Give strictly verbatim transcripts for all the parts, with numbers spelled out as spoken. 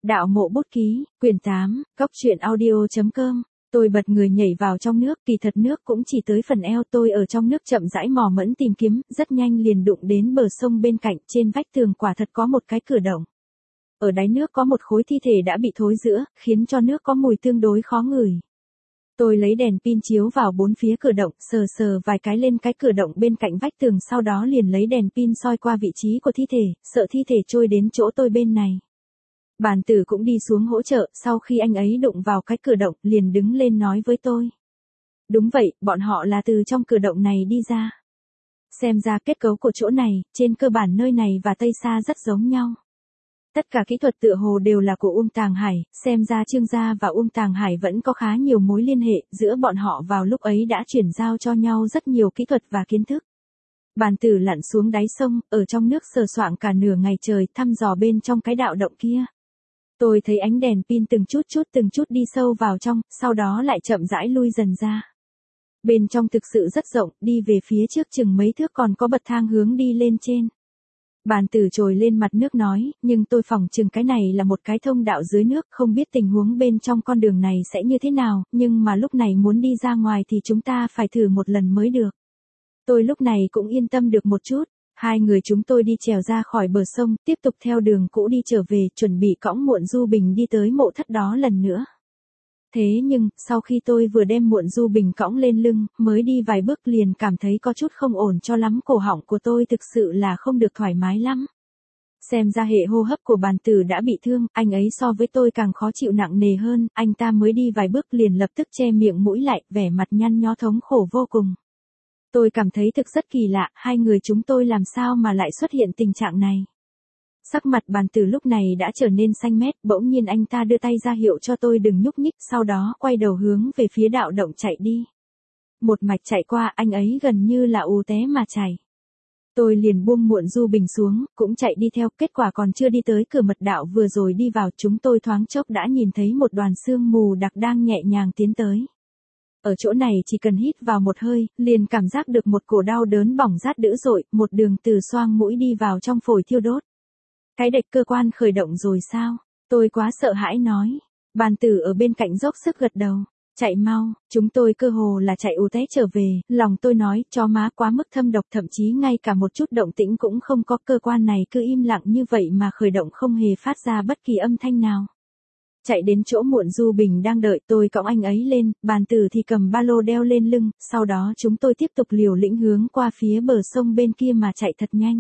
Đạo mộ bút ký, quyển tám, cốc truyện audio chấm com. Tôi bật người nhảy vào trong nước, kỳ thật nước cũng chỉ tới phần eo, tôi ở trong nước chậm rãi mò mẫm tìm kiếm, rất nhanh liền đụng đến bờ sông bên cạnh, trên vách tường quả thật có một cái cửa động. Ở đáy nước có một khối thi thể đã bị thối rữa, khiến cho nước có mùi tương đối khó ngửi. Tôi lấy đèn pin chiếu vào bốn phía cửa động, sờ sờ vài cái lên cái cửa động bên cạnh vách tường, sau đó liền lấy đèn pin soi qua vị trí của thi thể, sợ thi thể trôi đến chỗ tôi bên này. Bàn tử cũng đi xuống hỗ trợ, sau khi anh ấy đụng vào cái cửa động, liền đứng lên nói với tôi. Đúng vậy, bọn họ là từ trong cửa động này đi ra. Xem ra kết cấu của chỗ này, trên cơ bản nơi này và Tây Sa rất giống nhau. Tất cả kỹ thuật tựa hồ đều là của Uông Tàng Hải, xem ra Trương gia và Uông Tàng Hải vẫn có khá nhiều mối liên hệ, giữa bọn họ vào lúc ấy đã chuyển giao cho nhau rất nhiều kỹ thuật và kiến thức. Bàn tử lặn xuống đáy sông, ở trong nước sờ soạng cả nửa ngày trời, thăm dò bên trong cái đạo động kia. Tôi thấy ánh đèn pin từng chút chút từng chút đi sâu vào trong, sau đó lại chậm rãi lui dần ra. Bên trong thực sự rất rộng, đi về phía trước chừng mấy thước còn có bậc thang hướng đi lên trên. Bàn tử trồi lên mặt nước nói, nhưng tôi phỏng chừng cái này là một cái thông đạo dưới nước, không biết tình huống bên trong con đường này sẽ như thế nào, nhưng mà lúc này muốn đi ra ngoài thì chúng ta phải thử một lần mới được. Tôi lúc này cũng yên tâm được một chút. Hai người chúng tôi đi trèo ra khỏi bờ sông, tiếp tục theo đường cũ đi trở về, chuẩn bị cõng Muộn Du Bình đi tới mộ thất đó lần nữa. Thế nhưng, sau khi tôi vừa đem Muộn Du Bình cõng lên lưng, mới đi vài bước liền cảm thấy có chút không ổn cho lắm, cổ họng của tôi thực sự là không được thoải mái lắm. Xem ra hệ hô hấp của bàn tử đã bị thương, anh ấy so với tôi càng khó chịu nặng nề hơn, anh ta mới đi vài bước liền lập tức che miệng mũi lại, vẻ mặt nhăn nhó thống khổ vô cùng. Tôi cảm thấy thực rất kỳ lạ, hai người chúng tôi làm sao mà lại xuất hiện tình trạng này. Sắc mặt bàn tử lúc này đã trở nên xanh mét, bỗng nhiên anh ta đưa tay ra hiệu cho tôi đừng nhúc nhích, sau đó quay đầu hướng về phía đạo động chạy đi. Một mạch chạy qua, anh ấy gần như là ù té mà chảy. Tôi liền buông Muộn Du Bình xuống, cũng chạy đi theo, kết quả còn chưa đi tới cửa mật đạo vừa rồi đi vào, chúng tôi thoáng chốc đã nhìn thấy một đoàn sương mù đặc đang nhẹ nhàng tiến tới. Ở chỗ này chỉ cần hít vào một hơi, liền cảm giác được một cổ đau đớn bỏng rát dữ dội, một đường từ xoang mũi đi vào trong phổi thiêu đốt. Cái đệch cơ quan khởi động rồi sao? Tôi quá sợ hãi nói. Bàn tử ở bên cạnh dốc sức gật đầu. Chạy mau, chúng tôi cơ hồ là chạy ù té trở về, lòng tôi nói, chó má quá mức thâm độc, thậm chí ngay cả một chút động tĩnh cũng không có, cơ quan này cứ im lặng như vậy mà khởi động không hề phát ra bất kỳ âm thanh nào. Chạy đến chỗ Muộn Du Bình đang đợi, tôi cõng anh ấy lên, bàn tử thì cầm ba lô đeo lên lưng, sau đó chúng tôi tiếp tục liều lĩnh hướng qua phía bờ sông bên kia mà chạy thật nhanh.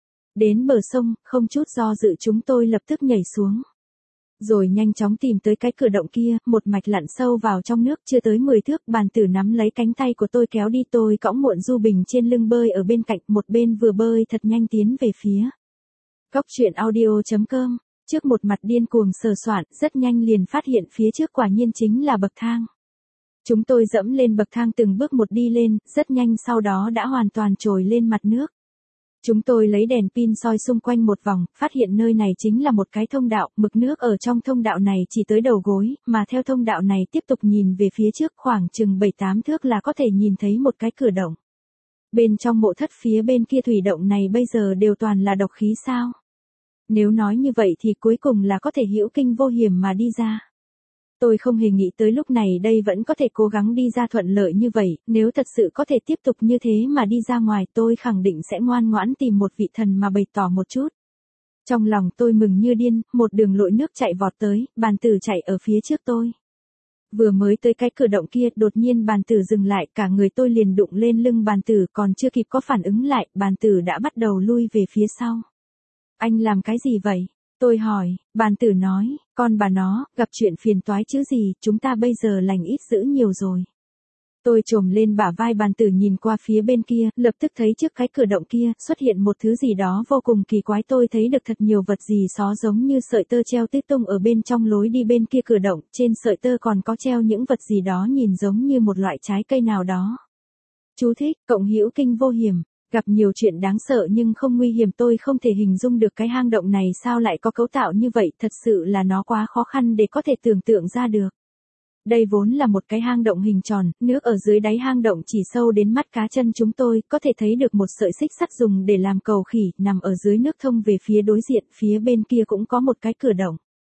Đến bờ sông, không chút do dự chúng tôi lập tức nhảy xuống. Rồi nhanh chóng tìm tới cái cửa động kia, một mạch lặn sâu vào trong nước, chưa tới mười thước, bàn tử nắm lấy cánh tay của tôi kéo đi, tôi cõng Muộn Du Bình trên lưng bơi ở bên cạnh, một bên vừa bơi thật nhanh tiến về phía. Cốc truyện audio chấm com. Trước một mặt điên cuồng sờ soạn, rất nhanh liền phát hiện phía trước quả nhiên chính là bậc thang. Chúng tôi dẫm lên bậc thang từng bước một đi lên, rất nhanh sau đó đã hoàn toàn trồi lên mặt nước. Chúng tôi lấy đèn pin soi xung quanh một vòng, phát hiện nơi này chính là một cái thông đạo, mực nước ở trong thông đạo này chỉ tới đầu gối, mà theo thông đạo này tiếp tục nhìn về phía trước khoảng chừng bảy tám thước là có thể nhìn thấy một cái cửa động. Bên trong mộ thất phía bên kia thủy động này bây giờ đều toàn là độc khí sao? Nếu nói như vậy thì cuối cùng là có thể hữu kinh vô hiểm mà đi ra. Tôi không hề nghĩ tới lúc này đây vẫn có thể cố gắng đi ra thuận lợi như vậy, nếu thật sự có thể tiếp tục như thế mà đi ra ngoài tôi khẳng định sẽ ngoan ngoãn tìm một vị thần mà bày tỏ một chút. Trong lòng tôi mừng như điên, một đường lội nước chạy vọt tới, bàn tử chạy ở phía trước tôi. Vừa mới tới cái cửa động kia, đột nhiên bàn tử dừng lại, cả người tôi liền đụng lên lưng bàn tử, còn chưa kịp có phản ứng lại, bàn tử đã bắt đầu lui về phía sau. Anh làm cái gì vậy? Tôi hỏi, bàn tử nói, con bà nó, gặp chuyện phiền toái chứ gì, chúng ta bây giờ lành ít dữ nhiều rồi. Tôi chồm lên bả vai bàn tử nhìn qua phía bên kia, lập tức thấy trước cái cửa động kia, xuất hiện một thứ gì đó vô cùng kỳ quái, tôi thấy được thật nhiều vật gì xó giống như sợi tơ treo tít tung ở bên trong lối đi bên kia cửa động, trên sợi tơ còn có treo những vật gì đó nhìn giống như một loại trái cây nào đó. Chú thích, cộng hữu kinh vô hiểm. Gặp nhiều chuyện đáng sợ nhưng không nguy hiểm, tôi không thể hình dung được cái hang động này sao lại có cấu tạo như vậy, thật sự là nó quá khó khăn để có thể tưởng tượng ra được. Đây vốn là một cái hang động hình tròn, nước ở dưới đáy hang động chỉ sâu đến mắt cá chân chúng tôi, có thể thấy được một sợi xích sắt dùng để làm cầu khỉ, nằm ở dưới nước thông về phía đối diện, phía bên kia cũng có một cái cửa động.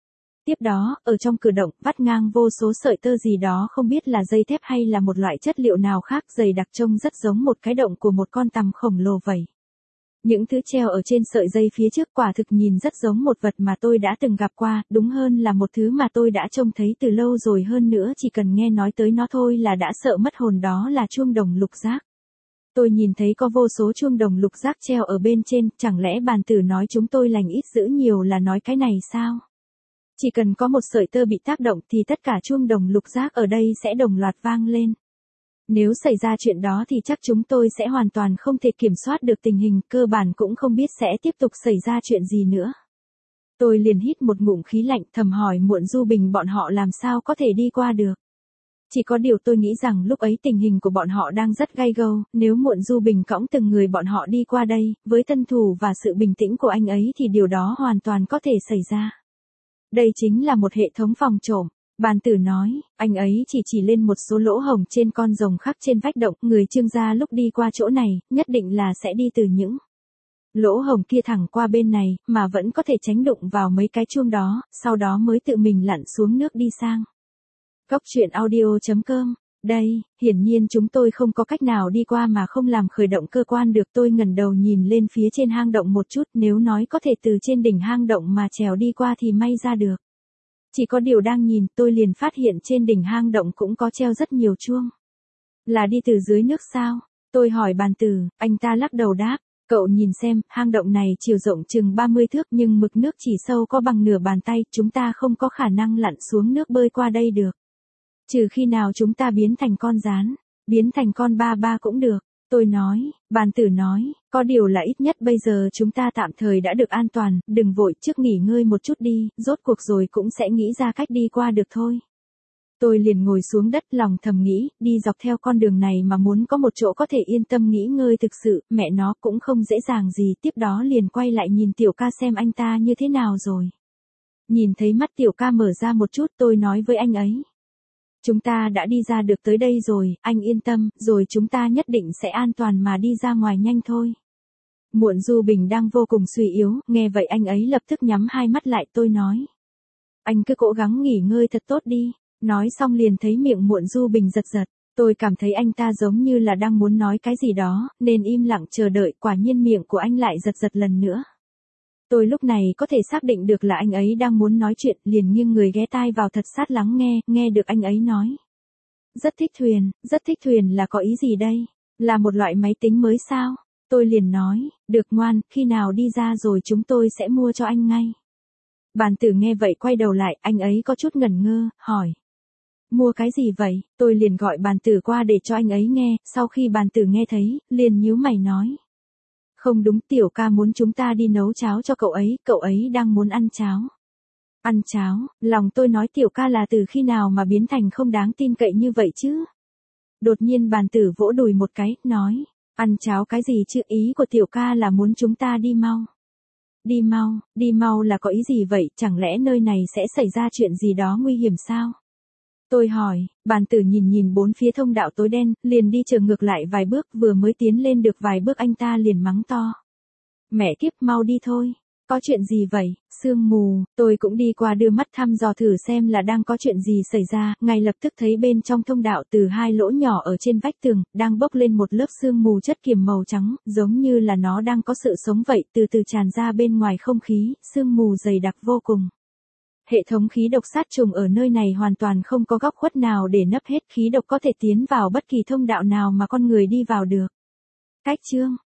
Tiếp đó, ở trong cửa động, vắt ngang vô số sợi tơ gì đó không biết là dây thép hay là một loại chất liệu nào khác, dày đặc trông rất giống một cái động của một con tằm khổng lồ vậy. Những thứ treo ở trên sợi dây phía trước quả thực nhìn rất giống một vật mà tôi đã từng gặp qua, đúng hơn là một thứ mà tôi đã trông thấy từ lâu rồi, hơn nữa chỉ cần nghe nói tới nó thôi là đã sợ mất hồn, đó là chuông đồng lục giác. Tôi nhìn thấy có vô số chuông đồng lục giác treo ở bên trên, chẳng lẽ bàn tử nói chúng tôi lành ít dữ nhiều là nói cái này sao? Chỉ cần có một sợi tơ bị tác động thì tất cả chuông đồng lục giác ở đây sẽ đồng loạt vang lên. Nếu xảy ra chuyện đó thì chắc chúng tôi sẽ hoàn toàn không thể kiểm soát được tình hình, cơ bản cũng không biết sẽ tiếp tục xảy ra chuyện gì nữa. Tôi liền hít một ngụm khí lạnh, thầm hỏi Muộn Du Bình bọn họ làm sao có thể đi qua được. Chỉ có điều tôi nghĩ rằng lúc ấy tình hình của bọn họ đang rất gay go, nếu Muộn Du Bình cõng từng người bọn họ đi qua đây, với thân thủ và sự bình tĩnh của anh ấy thì điều đó hoàn toàn có thể xảy ra. Đây chính là một hệ thống phòng trộm. Bàn tử nói, anh ấy chỉ chỉ lên một số lỗ hổng trên con rồng khắc trên vách động, người Trương gia lúc đi qua chỗ này, nhất định là sẽ đi từ những lỗ hổng kia thẳng qua bên này, mà vẫn có thể tránh đụng vào mấy cái chuông đó, sau đó mới tự mình lặn xuống nước đi sang. Cốc truyện audio chấm com. Đây, hiển nhiên chúng tôi không có cách nào đi qua mà không làm khởi động cơ quan được. Tôi ngẩng đầu nhìn lên phía trên hang động một chút, nếu nói có thể từ trên đỉnh hang động mà trèo đi qua thì may ra được. Chỉ có điều đang nhìn, tôi liền phát hiện trên đỉnh hang động cũng có treo rất nhiều chuông. Là đi từ dưới nước sao? Tôi hỏi bàn tử, anh ta lắc đầu đáp, cậu nhìn xem, hang động này chiều rộng chừng ba mươi thước nhưng mực nước chỉ sâu có bằng nửa bàn tay, chúng ta không có khả năng lặn xuống nước bơi qua đây được. Trừ khi nào chúng ta biến thành con gián, biến thành con ba ba cũng được. Tôi nói, bàn tử nói, có điều là ít nhất bây giờ chúng ta tạm thời đã được an toàn, đừng vội, trước nghỉ ngơi một chút đi, rốt cuộc rồi cũng sẽ nghĩ ra cách đi qua được thôi. Tôi liền ngồi xuống đất lòng thầm nghĩ, đi dọc theo con đường này mà muốn có một chỗ có thể yên tâm nghỉ ngơi thực sự, mẹ nó cũng không dễ dàng gì. Tiếp đó liền quay lại nhìn Tiểu Ca xem anh ta như thế nào rồi. Nhìn thấy mắt Tiểu Ca mở ra một chút, tôi nói với anh ấy. Chúng ta đã đi ra được tới đây rồi, anh yên tâm, rồi chúng ta nhất định sẽ an toàn mà đi ra ngoài nhanh thôi. Muộn Du Bình đang vô cùng suy yếu, nghe vậy anh ấy lập tức nhắm hai mắt lại. Tôi nói. Anh cứ cố gắng nghỉ ngơi thật tốt đi. Nói xong liền thấy miệng Muộn Du Bình giật giật. Tôi cảm thấy anh ta giống như là đang muốn nói cái gì đó, nên im lặng chờ đợi, quả nhiên miệng của anh lại giật giật lần nữa. Tôi lúc này có thể xác định được là anh ấy đang muốn nói chuyện, liền nghiêng người ghé tai vào thật sát lắng nghe, nghe được anh ấy nói. Rất thích thuyền, rất thích thuyền là có ý gì đây? Là một loại máy tính mới sao? Tôi liền nói, được ngoan, khi nào đi ra rồi chúng tôi sẽ mua cho anh ngay. Bàn tử nghe vậy quay đầu lại, anh ấy có chút ngẩn ngơ, hỏi. Mua cái gì vậy? Tôi liền gọi bàn tử qua để cho anh ấy nghe, sau khi bàn tử nghe thấy, liền nhíu mày nói. Không đúng, Tiểu Ca muốn chúng ta đi nấu cháo cho cậu ấy, cậu ấy đang muốn ăn cháo. Ăn cháo, lòng tôi nói Tiểu Ca là từ khi nào mà biến thành không đáng tin cậy như vậy chứ? Đột nhiên bàn tử vỗ đùi một cái, nói, ăn cháo cái gì chứ, ý của Tiểu Ca là muốn chúng ta đi mau. Đi mau, đi mau là có ý gì vậy, chẳng lẽ nơi này sẽ xảy ra chuyện gì đó nguy hiểm sao? Tôi hỏi, bàn tử nhìn nhìn bốn phía thông đạo tối đen, liền đi trở ngược lại vài bước, vừa mới tiến lên được vài bước anh ta liền mắng to. Mẹ kiếp, mau đi thôi. Có chuyện gì vậy? Sương mù. Tôi cũng đi qua đưa mắt thăm dò thử xem là đang có chuyện gì xảy ra, ngay lập tức thấy bên trong thông đạo từ hai lỗ nhỏ ở trên vách tường, đang bốc lên một lớp sương mù chất kiềm màu trắng, giống như là nó đang có sự sống vậy, từ từ tràn ra bên ngoài không khí, sương mù dày đặc vô cùng. Hệ thống khí độc sát trùng ở nơi này hoàn toàn không có góc khuất nào để nấp hết, khí độc có thể tiến vào bất kỳ thông đạo nào mà con người đi vào được. Cách chương